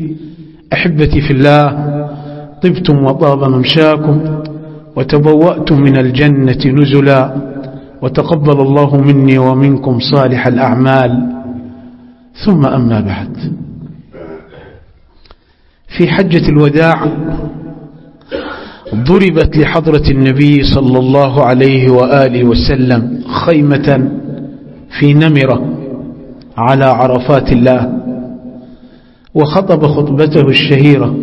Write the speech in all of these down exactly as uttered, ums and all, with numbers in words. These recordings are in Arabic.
أحبتي في الله، طبتم وطاب ممشاكم وتبوأتم من الجنة نزلا، وتقبل الله مني ومنكم صالح الأعمال. ثم أما بعد، في حجة الوداع ضربت لحضرة النبي صلى الله عليه وآله وسلم خيمة في نمرة على عرفات الله، وخطب خطبته الشهيرة،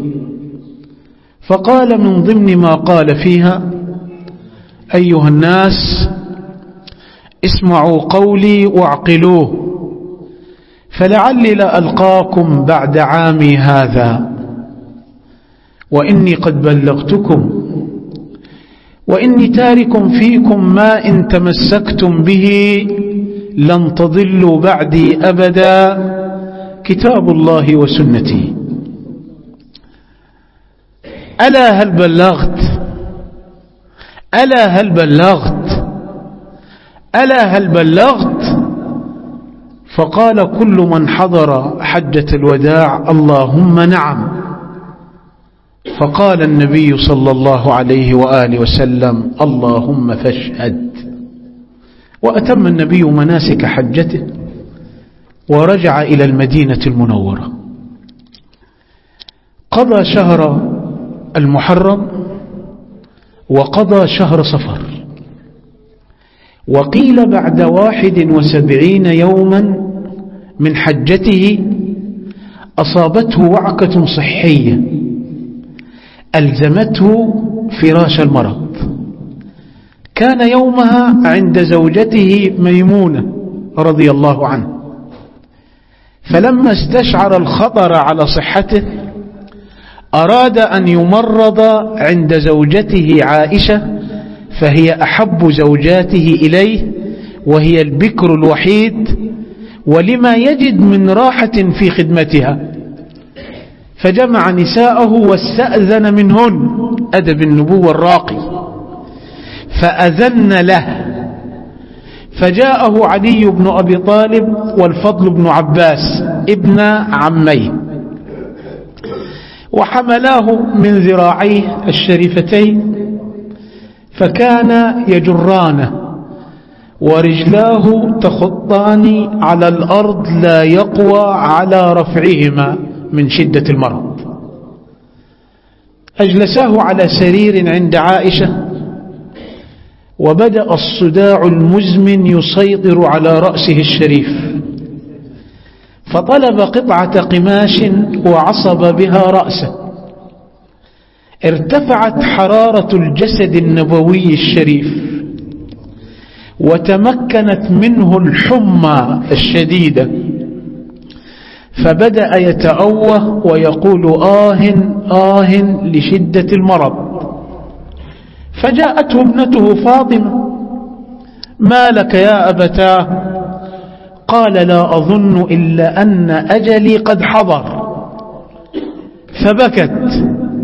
فقال من ضمن ما قال فيها: أيها الناس، اسمعوا قولي واعقلوه، فلعلي لا ألقاكم بعد عامي هذا، وإني قد بلغتكم، وإني تارك فيكم ما إن تمسكتم به لن تضلوا بعدي أبدا، كتاب الله وسنتي. ألا هل بلغت؟ ألا هل بلغت؟ ألا هل بلغت؟ فقال كل من حضر حجة الوداع: اللهم نعم. فقال النبي صلى الله عليه وآله وسلم: اللهم فاشهد. وأتم النبي مناسك حجته ورجع إلى المدينة المنورة، قضى شهر المحرم وقضى شهر صفر، وقيل بعد واحد وسبعين يوما من حجته أصابته وعكة صحية ألزمته فراش المرض. كان يومها عند زوجته ميمونة رضي الله عنه، فلما استشعر الخطر على صحته أراد أن يمرض عند زوجته عائشة، فهي أحب زوجاته إليه، وهي البكر الوحيد، ولما يجد من راحة في خدمتها، فجمع نساءه واستأذن منهن، أدب النبوة الراقي، فأذن له، فجاءه علي بن أبي طالب والفضل بن عباس ابن عميه، وحملاه من ذراعيه الشريفتين، فكان يجرانه ورجلاه تخطان على الأرض لا يقوى على رفعهما من شدة المرض. أجلساه على سرير عند عائشة، وبدأ الصداع المزمن يسيطر على رأسه الشريف، فطلب قطعة قماش وعصب بها رأسه. ارتفعت حرارة الجسد النبوي الشريف، وتمكنت منه الحمى الشديدة، فبدأ يتأوه ويقول آه آه لشدة المرض. فجاءته ابنته فاطمة: ما لك يا أبتاه؟ قال: لا أظن إلا أن أجلي قد حضر. فبكت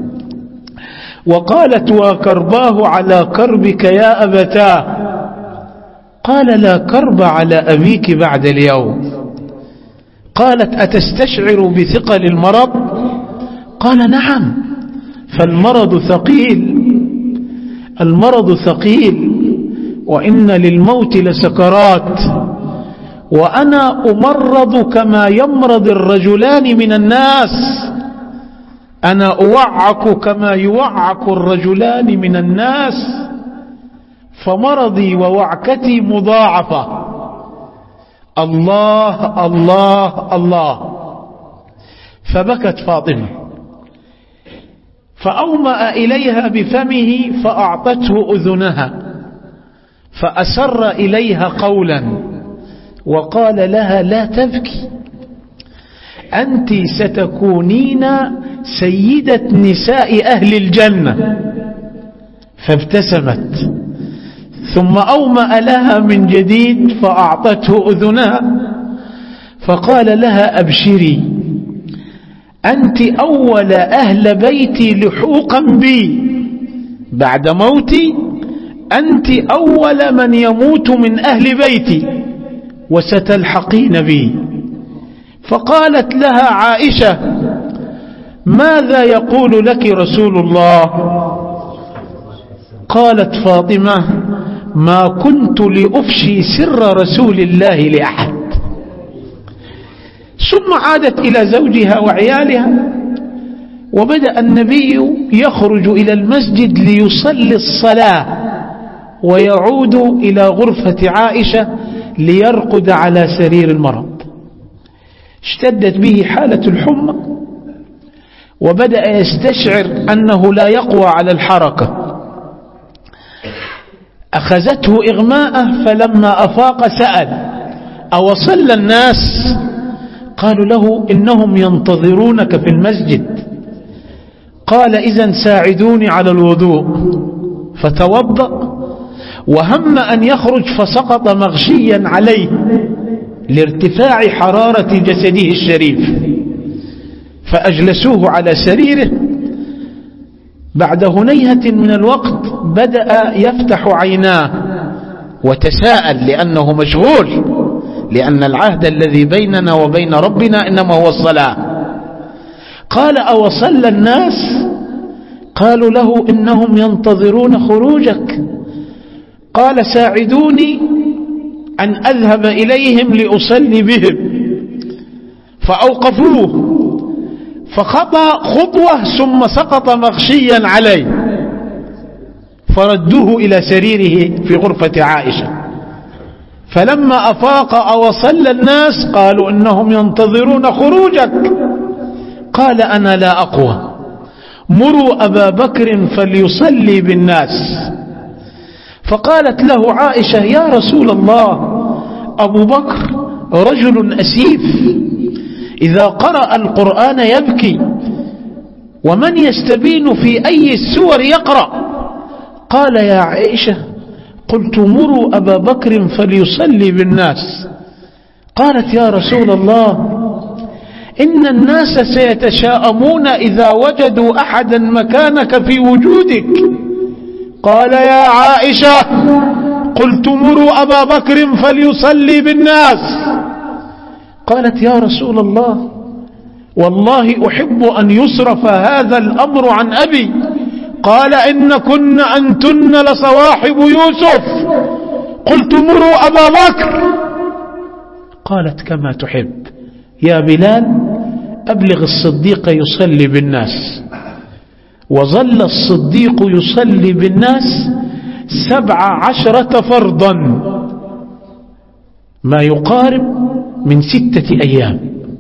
وقالت: وكرباه على كربك يا أبتاه. قال: لا كرب على أبيك بعد اليوم. قالت: أتستشعر بثقل المرض؟ قال: نعم، فالمرض ثقيل، المرض ثقيل، وإن للموت لسكرات، وأنا أمرض كما يمرض الرجلان من الناس، أنا أوعك كما يوعك الرجلان من الناس، فمرضي ووعكتي مضاعفة. الله الله الله. فبكت فاطمة، فأومأ إليها بفمه فأعطته أذنها، فأسر إليها قولا وقال لها: لا تبكي، أنت ستكونين سيدة نساء أهل الجنة. فابتسمت، ثم أومأ لها من جديد فأعطته أذنها، فقال لها: أبشري، أنت أول أهل بيتي لحوقا بي، بعد موتي أنت أول من يموت من أهل بيتي، وستلحقين بي. فقالت لها عائشة: ماذا يقول لك رسول الله؟ قالت فاطمة: ما كنت لأفشي سر رسول الله لأحد. ثم عادت إلى زوجها وعيالها، وبدأ النبي يخرج إلى المسجد ليصلي الصلاة ويعود إلى غرفة عائشة ليرقد على سرير المرض. اشتدت به حالة الحمى وبدأ يستشعر أنه لا يقوى على الحركة. أخذته إغماءه، فلما أفاق سأل: أوصلى الناس؟ قالوا له: إنهم ينتظرونك في المسجد. قال: إذن ساعدوني على الوضوء. فتوضأ وهم أن يخرج، فسقط مغشيا عليه لارتفاع حرارة جسده الشريف، فأجلسوه على سريره. بعد هنيهة من الوقت بدأ يفتح عيناه وتساءل لأنه مشغول، لأن العهد الذي بيننا وبين ربنا إنما هو الصلاة. قال: أوصلى الناس؟ قالوا له: إنهم ينتظرون خروجك. قال: ساعدوني أن أذهب إليهم لأصلي بهم. فأوقفوه، فخطى خطوة ثم سقط مغشيا عليه، فردوه إلى سريره في غرفة عائشة. فلما أفاق: أوصلى الناس؟ قالوا: إنهم ينتظرون خروجك. قال: أنا لا أقوى، مروا أبا بكر فليصلي بالناس. فقالت له عائشة: يا رسول الله، أبو بكر رجل أسيف، إذا قرأ القرآن يبكي، ومن يستبين في أي السور يقرأ. قال: يا عائشة، قلت مروا أبا بكر فليصلي بالناس. قالت: يا رسول الله، إن الناس سيتشاءمون إذا وجدوا أحدا مكانك في وجودك. قال: يا عائشة، قلت مروا أبا بكر فليصلي بالناس. قالت: يا رسول الله، والله أحب أن يصرف هذا الأمر عن أبي. قال: إن كن أنتن لصواحب يوسف. قلت مروا أبا بكر. قالت: كما تحب يا بلال، أبلغ الصديق يصلي بالناس. وظل الصديق يصلي بالناس سبع عشرة فرضا، ما يقارب من ستة أيام،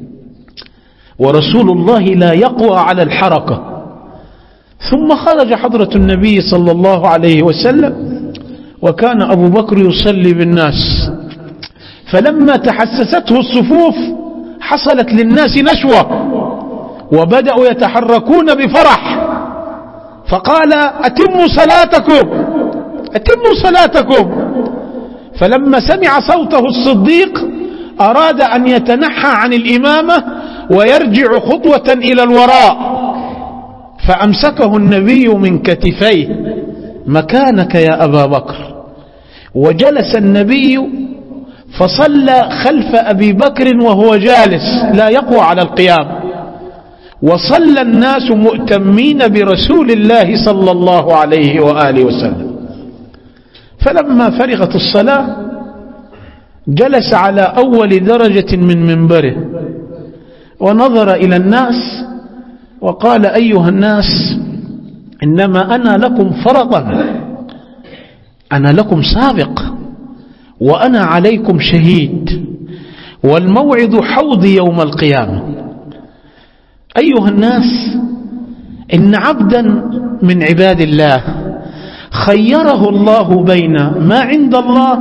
ورسول الله لا يقوى على الحركة. ثم خرج حضرة النبي صلى الله عليه وسلم، وكان أبو بكر يصلي بالناس. فلما تحسسته الصفوف حصلت للناس نشوة، وبدأوا يتحركون بفرح. فقال: أتموا صلاتكم، أتموا صلاتكم. فلما سمع صوته الصديق أراد أن يتنحى عن الإمامة ويرجع خطوة إلى الوراء، فأمسكه النبي من كتفيه: مكانك يا أبا بكر. وجلس النبي فصلى خلف أبي بكر وهو جالس لا يقوى على القيام، وصلى الناس مؤتمين برسول الله صلى الله عليه وآله وسلم. فلما فرغت الصلاة جلس على أول درجة من منبره ونظر إلى الناس وقال: أيها الناس، إنما أنا لكم فرطا، أنا لكم سابق، وأنا عليكم شهيد، والموعد حوضي يوم القيامة. أيها الناس، إن عبدا من عباد الله خيره الله بين ما عند الله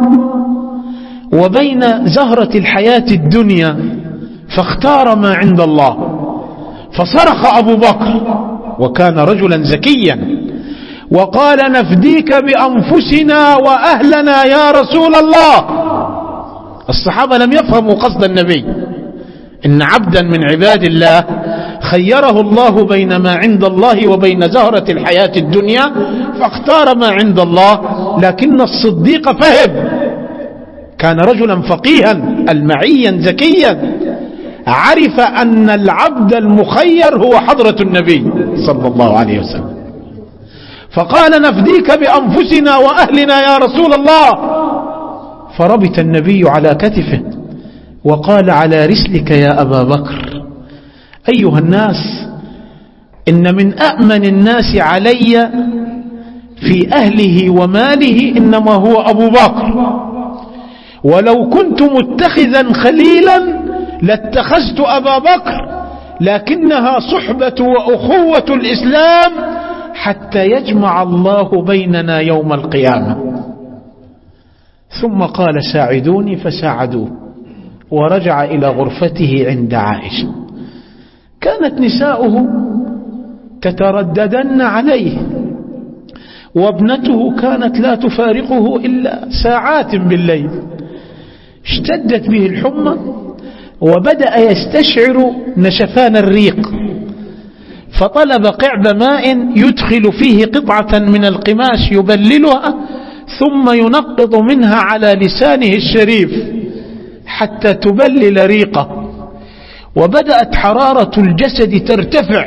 وبين زهرة الحياة الدنيا، فاختار ما عند الله. فصرخ أبو بكر، وكان رجلا زكيا، وقال: نفديك بأنفسنا وأهلنا يا رسول الله. الصحابة لم يفهموا قصد النبي. إن عبدا من عباد الله خيره الله بين ما عند الله وبين زهرة الحياة الدنيا، فاختار ما عند الله. لكن الصديق فهم، كان رجلا فقيها المعيا زكيا، عرف أن العبد المخير هو حضرة النبي صلى الله عليه وسلم، فقال نفديك بأنفسنا وأهلنا يا رسول الله، فربط النبي على كتفه وقال على رسلك يا أبا بكر. أيها الناس، إن من أأمن الناس علي في أهله وماله إنما هو أبو بكر، ولو كنت متخذا خليلا لاتخذت أبا بكر، لكنها صحبة وأخوة الإسلام حتى يجمع الله بيننا يوم القيامة. ثم قال ساعدوني فساعدوه، ورجع إلى غرفته عند عائشة. كانت نساؤه تترددن عليه، وابنته كانت لا تفارقه إلا ساعات بالليل. اشتدت به الحمى وبدأ يستشعر نشفان الريق، فطلب قعب ماء يدخل فيه قطعة من القماش يبللها ثم ينقض منها على لسانه الشريف حتى تبلل ريقه. وبدأت حرارة الجسد ترتفع،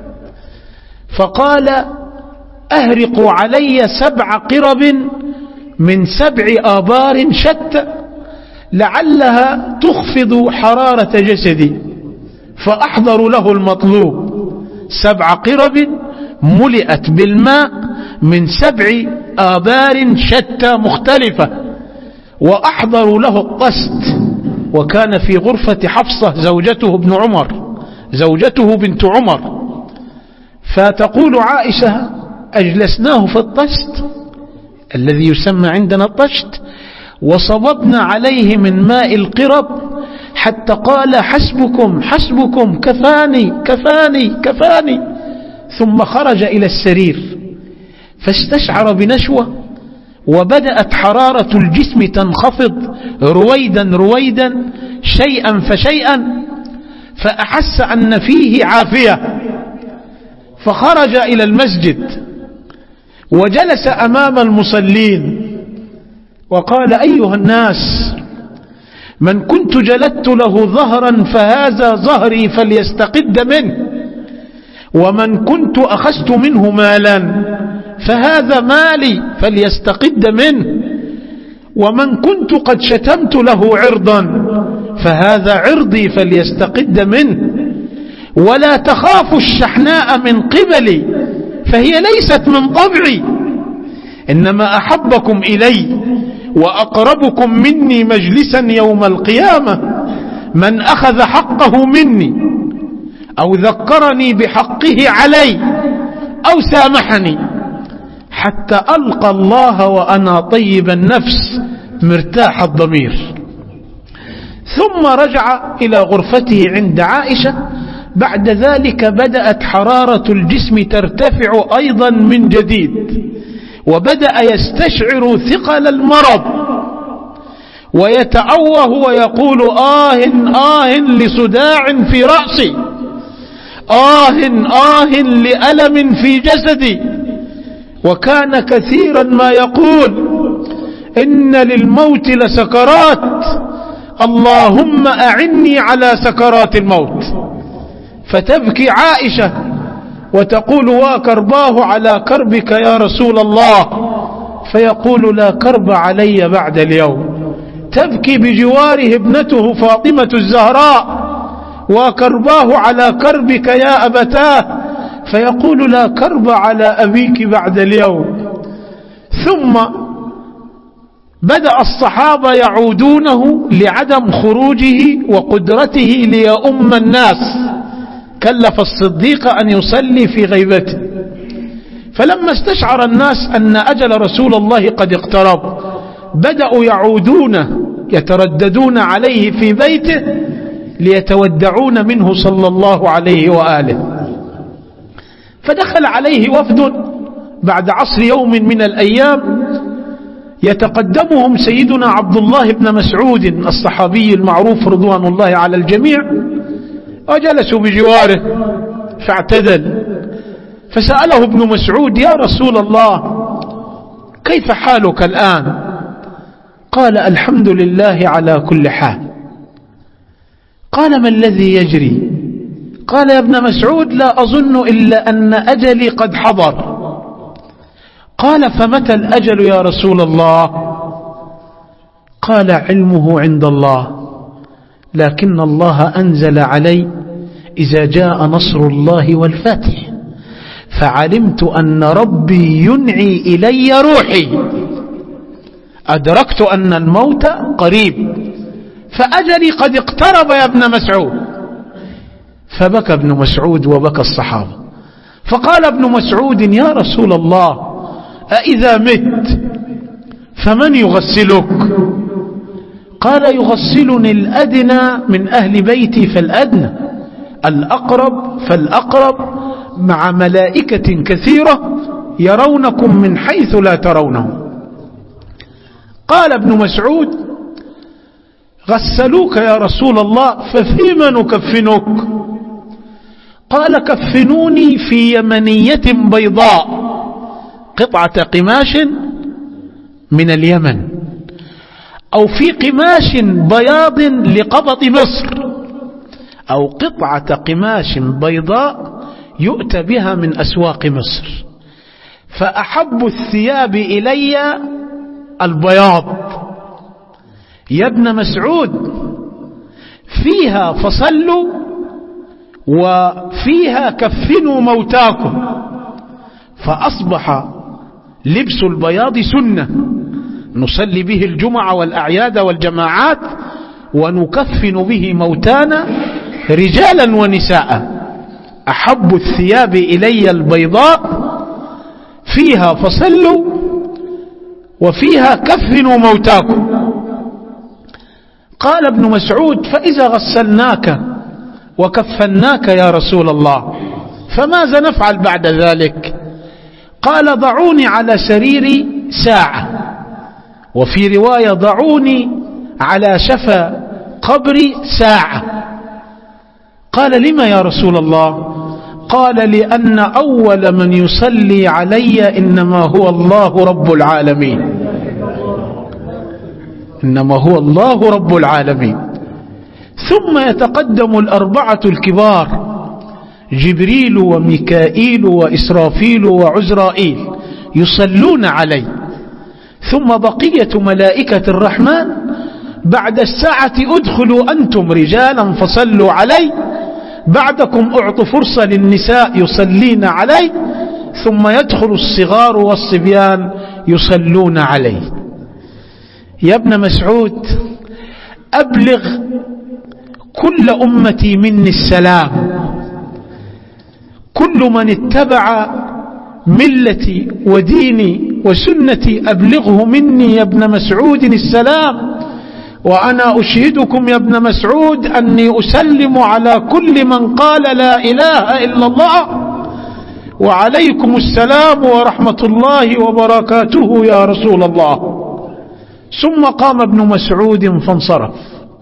فقال أهرقوا علي سبع قرب من سبع آبار شتى لعلها تخفض حرارة جسدي، فأحضر له المطلوب. سبع قرب ملئت بالماء من سبع آبار شتى مختلفة، وأحضروا له الطست. وكان في غرفة حفصة زوجته ابن عمر زوجته بنت عمر، فتقول عائشة أجلسناه في الطست الذي يسمى عندنا الطشت، وصببنا عليه من ماء القرب حتى قال حسبكم حسبكم كفاني كفاني كفاني، ثم خرج إلى السرير فاستشعر بنشوة، وبدأت حرارة الجسم تنخفض رويدا رويدا شيئا فشيئا، فأحس أن فيه عافية، فخرج إلى المسجد وجلس أمام المصلين وقال أيها الناس، من كنت جلدت له ظهرا فهذا ظهري فليستقد منه، ومن كنت أخذت منه مالا فهذا مالي فليستقد منه، ومن كنت قد شتمت له عرضا فهذا عرضي فليستقد منه، ولا تخاف الشحناء من قبلي فهي ليست من طبعي، إنما أحبكم إلي وأقربكم مني مجلسا يوم القيامة من أخذ حقه مني أو ذكرني بحقه علي أو سامحني، حتى ألقى الله وأنا طيب النفس مرتاح الضمير. ثم رجع إلى غرفته عند عائشة. بعد ذلك بدأت حرارة الجسم ترتفع أيضا من جديد، وبدأ يستشعر ثقل المرض ويتأوه ويقول آه آه لصداع في رأسي، آه آه لألم في جسدي. وكان كثيرا ما يقول إن للموت لسكرات، اللهم أعني على سكرات الموت. فتبكي عائشة وتقول وكرباه على كربك يا رسول الله، فيقول لا كرب علي بعد اليوم. تبكي بجواره ابنته فاطمة الزهراء وكرباه على كربك يا أبتاه، فيقول لا كرب على أبيك بعد اليوم. ثم بدأ الصحابة يعودونه لعدم خروجه وقدرته ليؤم الناس، كلف الصديق أن يصلي في غيبته. فلما استشعر الناس أن أجل رسول الله قد اقترب بدأوا يعودون يترددون عليه في بيته ليتودعون منه صلى الله عليه وآله. فدخل عليه وفد بعد عصر يوم من الأيام يتقدمهم سيدنا عبد الله بن مسعود الصحابي المعروف رضوان الله على الجميع، وجلسوا بجواره فاعتدل. فسأله ابن مسعود يا رسول الله كيف حالك الآن؟ قال الحمد لله على كل حال. قال: ما الذي يجري؟ قال: يا ابن مسعود، لا أظن إلا أن أجلي قد حضر. قال: فمتى الأجل يا رسول الله؟ قال: علمه عند الله، لكن الله أنزل علي: إذا جاء نصر الله والفتح، فعلمت أن ربي ينعي إلي روحي، أدركت أن الموت قريب، فأجلي قد اقترب يا ابن مسعود. فبكى ابن مسعود وبكى الصحابة. فقال ابن مسعود: يا رسول الله، أإذا مت فمن يغسلك؟ قال: يغسلني الأدنى من أهل بيتي فالأدنى، الأقرب فالأقرب، مع ملائكة كثيرة يرونكم من حيث لا ترونه. قال ابن مسعود: غسلوك يا رسول الله، ففيما نكفنك؟ قال: كفنوني في يمنية بيضاء، قطعة قماش من اليمن، أو في قماش بياض لقبط مصر، أو قطعة قماش بيضاء يؤتى بها من أسواق مصر، فأحب الثياب إلي البياض. يا ابن مسعود، فيها فصلوا وفيها كفنوا موتاكم. فأصبح لبس البياض سنة، نصلي به الجمعة والأعياد والجماعات، ونكفن به موتانا رجالا ونساء. أحب الثياب إلي البيضاء، فيها فصلوا وفيها كفنوا موتاكم. قال ابن مسعود: فإذا غسلناك وكفناك يا رسول الله، فماذا نفعل بعد ذلك؟ قال: ضعوني على سريري ساعة، وفي رواية: ضعوني على شفا قبري ساعة. قال: لما يا رسول الله؟ قال: لأن أول من يصلي علي إنما هو الله رب العالمين، إنما هو الله رب العالمين. ثم يتقدم الأربعة الكبار: جبريل وميكائيل وإسرافيل وعزرائيل، يصلون علي، ثم بقية ملائكة الرحمن. بعد الساعة ادخلوا أنتم رجالا فصلوا علي، بعدكم أعطوا فرصة للنساء يصلين علي، ثم يدخل الصغار والصبيان يصلون علي. يا ابن مسعود، أبلغ كل أمتي مني السلام، كل من اتبع ملتي وديني وسنتي أبلغه مني يا ابن مسعود السلام. وأنا أشهدكم يا ابن مسعود أني أسلم على كل من قال لا إله إلا الله، وعليكم السلام ورحمة الله وبركاته يا رسول الله. ثم قام ابن مسعود فانصرف.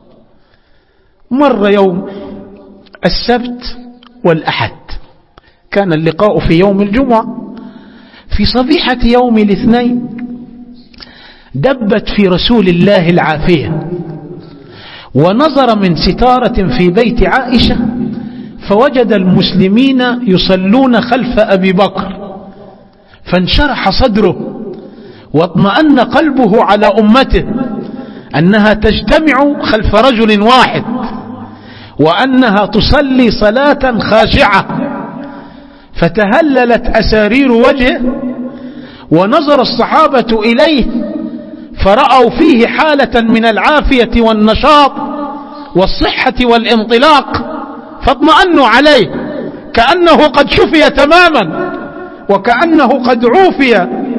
مر يوم السبت والأحد، كان اللقاء في يوم الجمعة. في صبيحة يوم الاثنين دبت في رسول الله العافية، ونظر من ستارة في بيت عائشة فوجد المسلمين يصلون خلف أبي بكر، فانشرح صدره واطمأن قلبه على أمته أنها تجتمع خلف رجل واحد، وأنها تصلي صلاة خاشعة. فتهللت أسارير وجهه، ونظر الصحابة إليه فرأوا فيه حالة من العافية والنشاط والصحة والانطلاق، فاطمأنوا عليه كأنه قد شفي تماما، وكأنه قد عوفي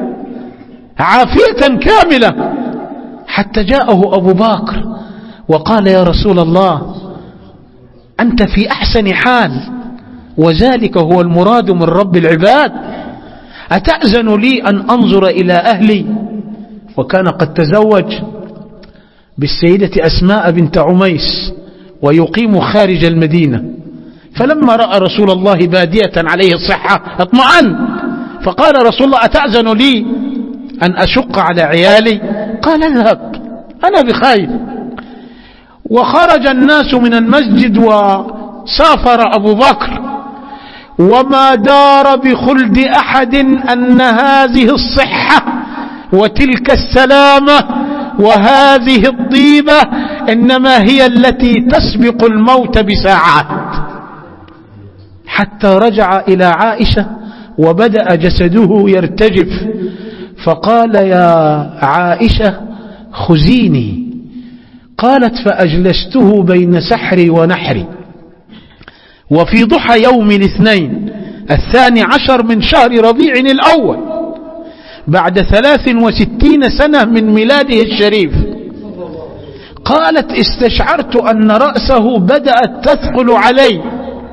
عافية كاملة. حتى جاءه أبو بكر وقال: يا رسول الله، أنت في أحسن حال، وذلك هو المراد من رب العباد، أتأذن لي أن أنظر إلى أهلي؟ وكان قد تزوج بالسيدة أسماء بنت عميس ويقيم خارج المدينة. فلما رأى رسول الله بادية عليه الصحة اطمأن، فقال رسول الله: أتأذن لي أن أشق على عيالي؟ قال: اذهب، أنا بخير. وخرج الناس من المسجد وسافر أبو بكر، وما دار بخلد أحد أن هذه الصحة وتلك السلامة وهذه الطيبة إنما هي التي تسبق الموت بساعات، حتى رجع إلى عائشة وبدأ جسده يرتجف، فقال يا عائشة خزيني، قالت فأجلسته بين سحري ونحري. وفي ضحى يوم الاثنين الثاني عشر من شهر ربيع الأول بعد ثلاث وستين سنة من ميلاده الشريف، قالت استشعرت أن رأسه بدأت تثقل علي،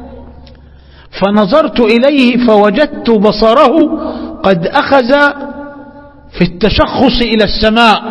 فنظرت إليه فوجدت بصره قد أخذ في التشخص إلى السماء،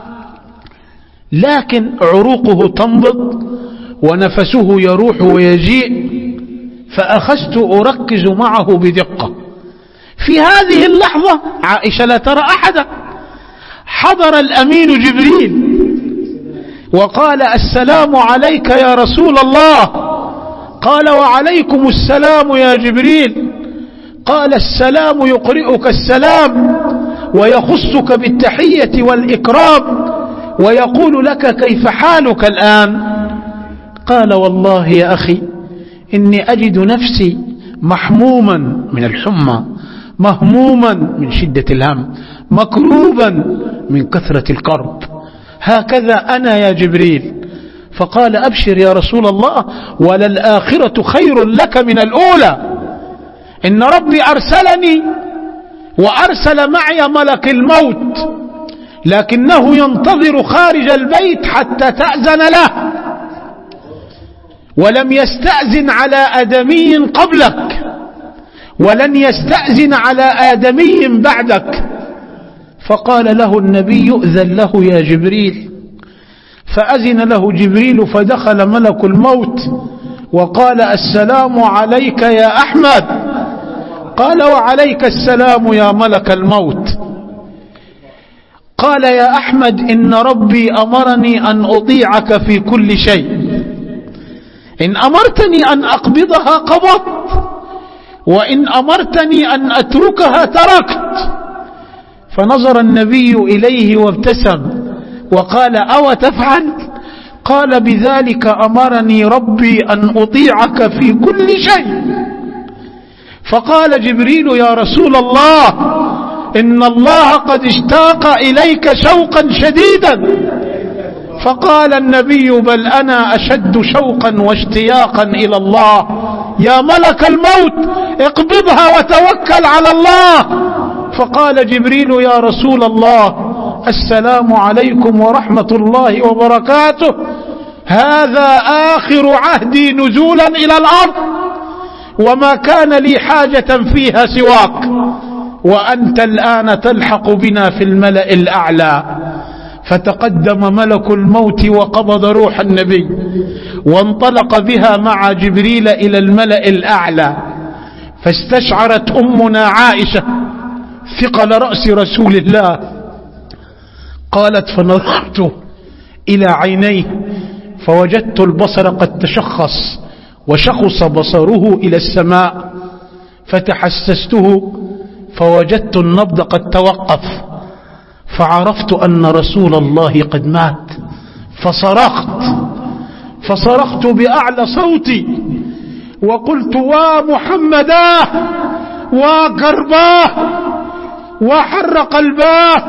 لكن عروقه تنبض ونفسه يروح ويجيء، فأخذت أركز معه بدقة. في هذه اللحظة عائشة لا ترى أحدا، حضر الأمين جبريل وقال السلام عليك يا رسول الله، قال وعليكم السلام يا جبريل، قال السلام يقرئك السلام ويخصك بالتحية والإكرام ويقول لك كيف حالك الآن؟ قال والله يا أخي إني أجد نفسي محموما من الحمى، مهموما من شدة الهم، مكروبا من كثرة الكرب، هكذا أنا يا جبريل. فقال أبشر يا رسول الله، وللآخرة خير لك من الأولى، إن ربي أرسلني وأرسل معي ملك الموت، لكنه ينتظر خارج البيت حتى تأذن له، ولم يستأذن على آدمي قبلك ولن يستأذن على آدمي بعدك. فقال له النبي يؤذن له يا جبريل، فأذن له جبريل فدخل ملك الموت وقال السلام عليك يا أحمد، قال وعليك السلام يا ملك الموت. قال يا أحمد إن ربي أمرني أن أطيعك في كل شيء، إن أمرتني أن أقبضها قبضت، وإن أمرتني أن أتركها تركت. فنظر النبي إليه وابتسم وقال أو تفعل؟ قال بذلك أمرني ربي أن أطيعك في كل شيء. فقال جبريل يا رسول الله إن الله قد اشتاق إليك شوقا شديدا. فقال النبي بل أنا أشد شوقا واشتياقا إلى الله، يا ملك الموت اقبضها وتوكل على الله. فقال جبريل يا رسول الله السلام عليكم ورحمة الله وبركاته، هذا آخر عهدي نزولا إلى الأرض، وما كان لي حاجة فيها سواك، وأنت الآن تلحق بنا في الملأ الأعلى. فتقدم ملك الموت وقبض روح النبي وانطلق بها مع جبريل إلى الملأ الأعلى. فاستشعرت أمنا عائشة ثقل رأس رسول الله، قالت فنظرت إلى عينيه فوجدت البصر قد تشخص وشخص بصره إلى السماء، فتحسسته فوجدت النبض قد توقف، فعرفت أن رسول الله قد مات، فصرخت فصرخت بأعلى صوتي وقلت ومحمداه وكرباه وحر قلباه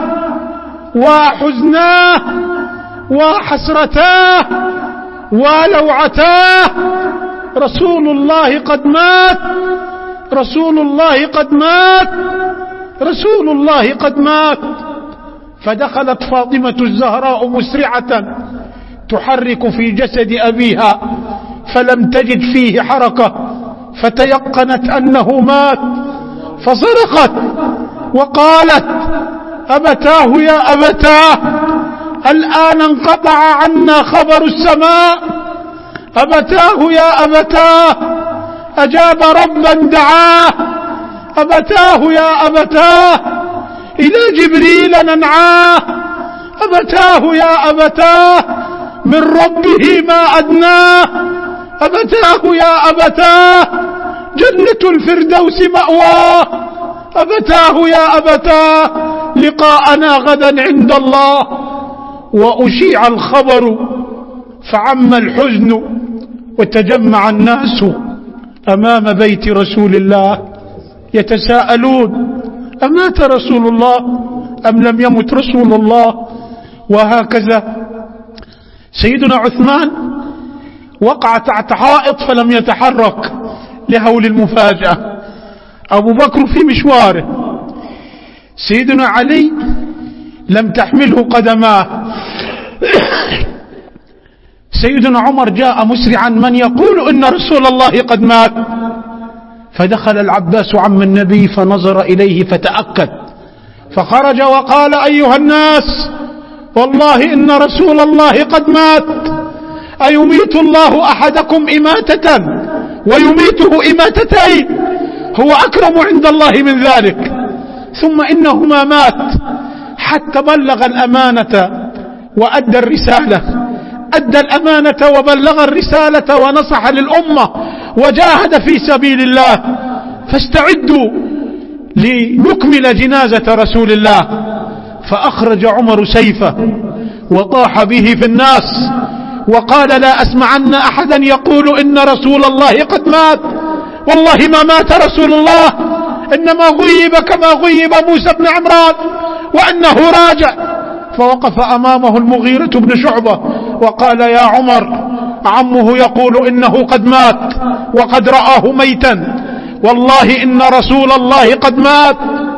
وحزناه وحسرتاه ولوعتاه، رسول الله قد مات، رسول الله قد مات، رسول الله قد مات. فدخلت فاطمة الزهراء مسرعة تحرك في جسد أبيها فلم تجد فيه حركة، فتيقنت أنه مات، فصرخت وقالت أبتاه يا أبتاه، الآن انقطع عنا خبر السماء، أبتاه يا أبتاه، أجاب ربا دعاه، أبتاه يا أبتاه، إلى جبريل ننعاه، أبتاه يا أبتاه، من ربه ما أدناه. أبتاه يا أبتاه جنة الفردوس مأواه. أبتاه يا أبتاه لقاءنا غدا عند الله. وأشيع الخبر فعم الحزن وتجمع الناس أمام بيت رسول الله يتساءلون: أمات رسول الله أم لم يمت رسول الله؟ وهكذا سيدنا عثمان وقع تحت حائط فلم يتحرك لهول المفاجأة. أبو بكر في مشواره. سيدنا علي لم تحمله قدماه. سيدنا عمر جاء مسرعا: من يقول إن رسول الله قد مات؟ فدخل العباس عم النبي فنظر إليه فتأكد، فخرج وقال: أيها الناس، والله إن رسول الله قد مات. أيميت الله أحدكم إماتة ويميته إماتتين؟ هو أكرم عند الله من ذلك. ثم إنه ما مات حتى بلغ الأمانة وأدى الرسالة. أدى الأمانة وبلغ الرسالة ونصح للأمة وجاهد في سبيل الله. فاستعدوا لنكمل جنازة رسول الله. فأخرج عمر سيفه وطاح به في الناس وقال: لا أسمعن أحدا يقول إن رسول الله قد مات. والله ما مات رسول الله، إنما غيب كما غيب موسى بن عمران وأنه راجع. فوقف أمامه المغيرة بن شعبة وقال: يا عمر، عمه يقول إنه قد مات وقد رآه ميتا. والله إن رسول الله قد مات،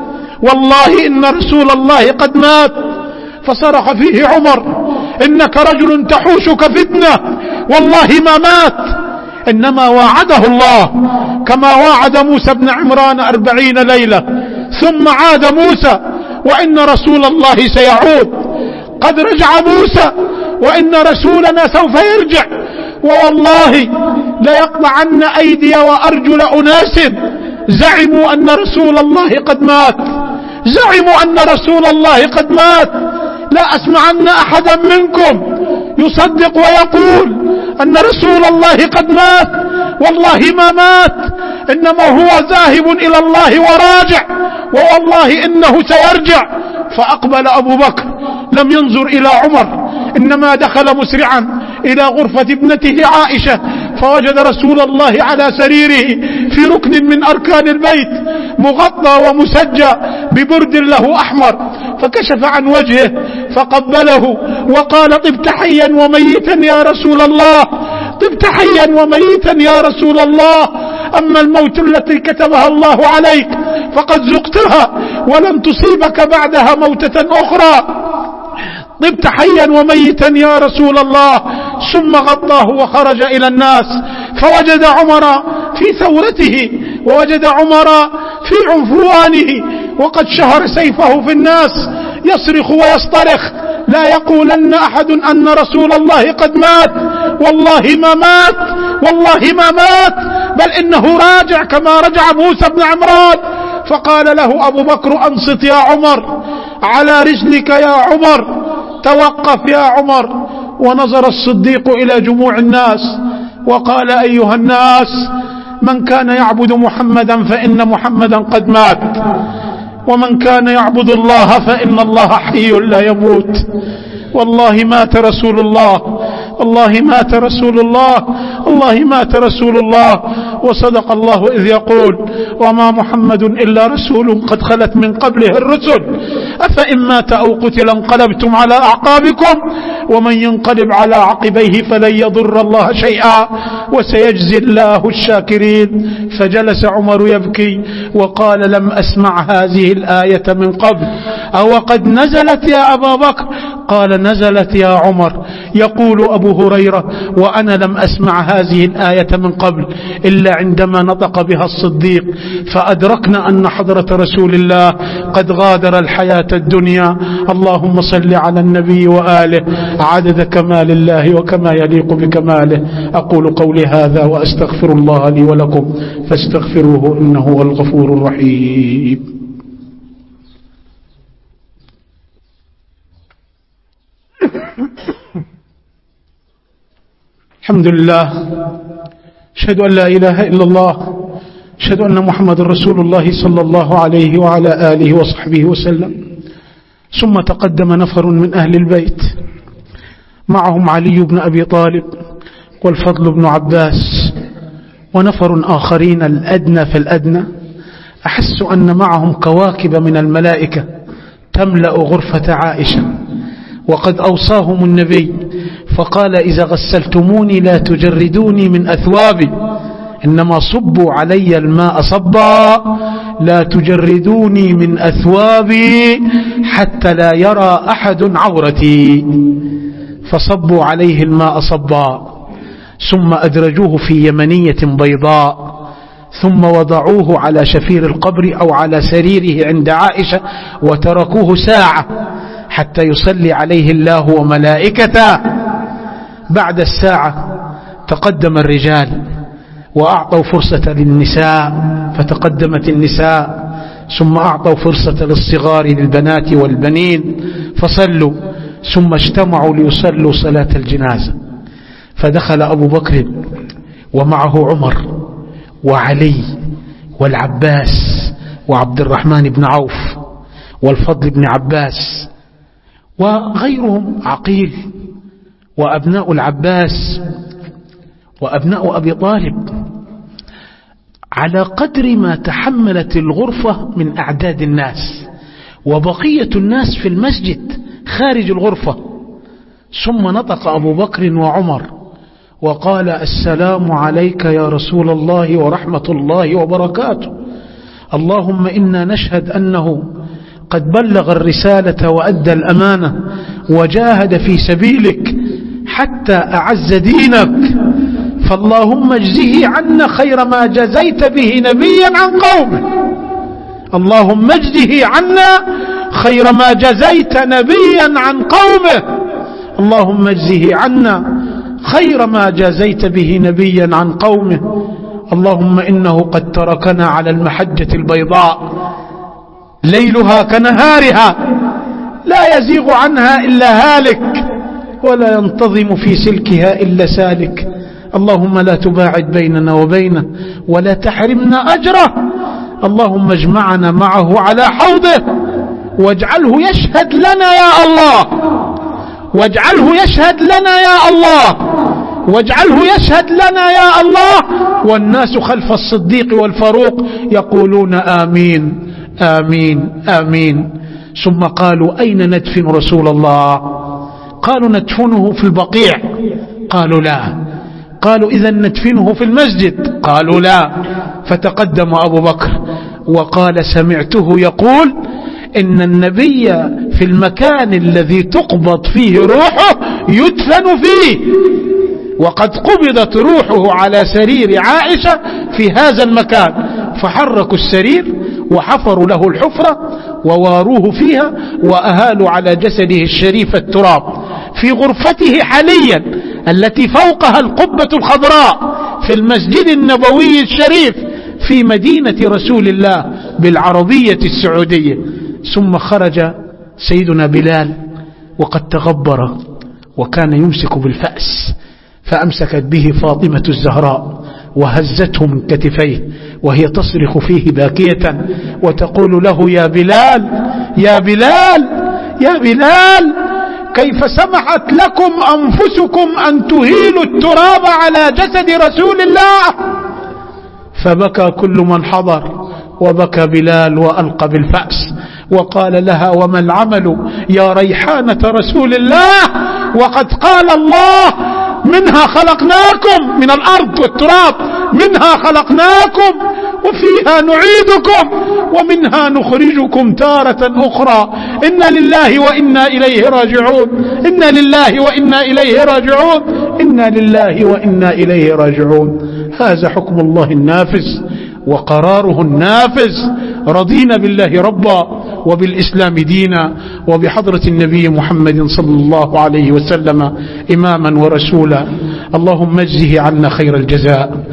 والله إن رسول الله قد مات. فصرخ فيه عمر: إنك رجل تحوشك فتنة، والله ما مات، إنما واعده الله كما واعد موسى بن عمران أربعين ليلة. ثم عاد موسى وإن رسول الله سيعود. قد رجع موسى وإن رسولنا سوف يرجع. ووالله ليقطعن أيدي وأرجل أناس زعموا أن رسول الله قد مات، زعموا أن رسول الله قد مات. لا أسمعن أحدا منكم يصدق ويقول أن رسول الله قد مات. والله ما مات، إنما هو ذاهب إلى الله وراجع، ووالله إنه سيرجع. فأقبل أبو بكر لم ينظر إلى عمر، إنما دخل مسرعا إلى غرفة ابنته عائشة فوجد رسول الله على سريره في ركن من أركان البيت مغطى ومسجى ببرد له أحمر. فكشف عن وجهه فقبله وقال: طبت حيا وميتا يا رسول الله، طبت حيا وميتا يا رسول الله. أما الموت التي كتبها الله عليك فقد ذقتها ولن تصيبك بعدها موتة أخرى. طبت حيا وميتا يا رسول الله. ثم غطاه وخرج إلى الناس فوجد عمر في ثورته ووجد عمر في عنفوانه وقد شهر سيفه في الناس يصرخ ويصطرخ: لا يقولن أحد أن رسول الله قد مات، والله ما مات، والله ما مات، بل إنه راجع كما رجع موسى بن عمران. فقال له أبو بكر: أنصت يا عمر، على رجلك يا عمر، توقف يا عمر. ونظر الصديق إلى جموع الناس وقال: أيها الناس، من كان يعبد محمدا فإن محمدا قد مات، ومن كان يعبد الله فإن الله حي لا يموت. والله مات رسول الله، والله مات رسول الله، والله مات رسول الله. وصدق الله إذ يقول: وما محمد إلا رسول قد خلت من قبله الرسل أفإن مات أو قتل انقلبتم على أعقابكم ومن ينقلب على عقبيه فلن يضر الله شيئا وسيجزي الله الشاكرين. فجلس عمر يبكي وقال: لم أسمع هذه الآية من قبل، أو قد نزلت يا أبا بكر؟ قال: نزلت يا عمر. يقول أبو هريرة: وأنا لم أسمع هذه الآية من قبل إلا عندما نطق بها الصديق، فأدركنا أن حضرة رسول الله قد غادر الحياة الدنيا. اللهم صل على النبي وآله عدد كمال الله وكما يليق بكماله. أقول قولي هذا وأستغفر الله لي ولكم فاستغفروه إنه هو الغفور الرحيم. الحمد لله، أشهد أن لا إله إلا الله، أشهد أن محمد رسول الله صلى الله عليه وعلى آله وصحبه وسلم. ثم تقدم نفر من أهل البيت معهم علي بن أبي طالب والفضل بن عباس ونفر آخرين الأدنى فالأدنى. أحسوا أن معهم كواكب من الملائكة تملأ غرفة عائشة، وقد أوصاهم النبي فقال: إذا غسلتموني لا تجردوني من أثوابي، إنما صبوا علي الماء صبا، لا تجردوني من أثوابي حتى لا يرى أحد عورتي. فصبوا عليه الماء صبا، ثم أدرجوه في يمنية بيضاء، ثم وضعوه على شفير القبر أو على سريره عند عائشة، وتركوه ساعة حتى يصلي عليه الله وملائكته. بعد الساعة تقدم الرجال وأعطوا فرصة للنساء، فتقدمت النساء، ثم أعطوا فرصة للصغار للبنات والبنين فصلوا، ثم اجتمعوا ليصلوا صلاة الجنازة. فدخل أبو بكر ومعه عمر وعلي والعباس وعبد الرحمن بن عوف والفضل بن عباس وغيرهم، عقيل وأبناء العباس وأبناء أبي طالب، على قدر ما تحملت الغرفة من أعداد الناس، وبقية الناس في المسجد خارج الغرفة. ثم نطق أبو بكر وعمر وقال: السلام عليك يا رسول الله ورحمة الله وبركاته، اللهم إنا نشهد أنه قد بلغ الرسالة وأدى الأمانة وجاهد في سبيلك حتى أعز دينك، فاللهم اجزه عنا خير ما جزيت به نبيا عن قومه، اللهم اجزه عنا خير ما جزيت نبيا عن قومه، اللهم اجزه عنا خير ما جازيت به نبيا عن قومه، اللهم إنه قد تركنا على المحجة البيضاء ليلها كنهارها لا يزيغ عنها إلا هالك ولا ينتظم في سلكها إلا سالك، اللهم لا تباعد بيننا وبينه ولا تحرمنا أجره، اللهم اجمعنا معه على حوضه واجعله يشهد لنا يا الله، واجعله يشهد لنا يا الله، واجعله يشهد لنا يا الله، والناس خلف الصديق والفاروق يقولون آمين آمين آمين. ثم قالوا: أين ندفن رسول الله؟ قالوا: ندفنه في البقيع. قالوا: لا. قالوا: إذا ندفنه في المسجد. قالوا: لا. فتقدم أبو بكر وقال: سمعته يقول إن النبي في المكان الذي تقبض فيه روحه يدفن فيه، وقد قبضت روحه على سرير عائشة في هذا المكان. فحركوا السرير وحفروا له الحفرة وواروه فيها وأهالوا على جسده الشريف التراب في غرفته حاليا التي فوقها القبة الخضراء في المسجد النبوي الشريف في مدينة رسول الله بالعربية السعودية. ثم خرج سيدنا بلال وقد تغبر وكان يمسك بالفأس، فأمسكت به فاطمة الزهراء وهزته من كتفيه وهي تصرخ فيه باكية وتقول له: يا بلال يا بلال يا بلال، كيف سمحت لكم أنفسكم أن تهيلوا التراب على جسد رسول الله؟ فبكى كل من حضر، وبكى بلال وألقى بالفأس وقال لها: وما العمل يا ريحانة رسول الله؟ وقد قال الله: منها خلقناكم، من الأرض والتراب، منها خلقناكم وفيها نعيدكم ومنها نخرجكم تارة أخرى، إنا لله وإنا إليه راجعون، إنا لله وإنا إليه راجعون، إنا لله وإنا إليه راجعون. هذا حكم الله النافذ وقراره النافذ. رضينا بالله ربا وبالإسلام دينا وبحضرة النبي محمد صلى الله عليه وسلم إماما ورسولا، اللهم اجزه عنا خير الجزاء.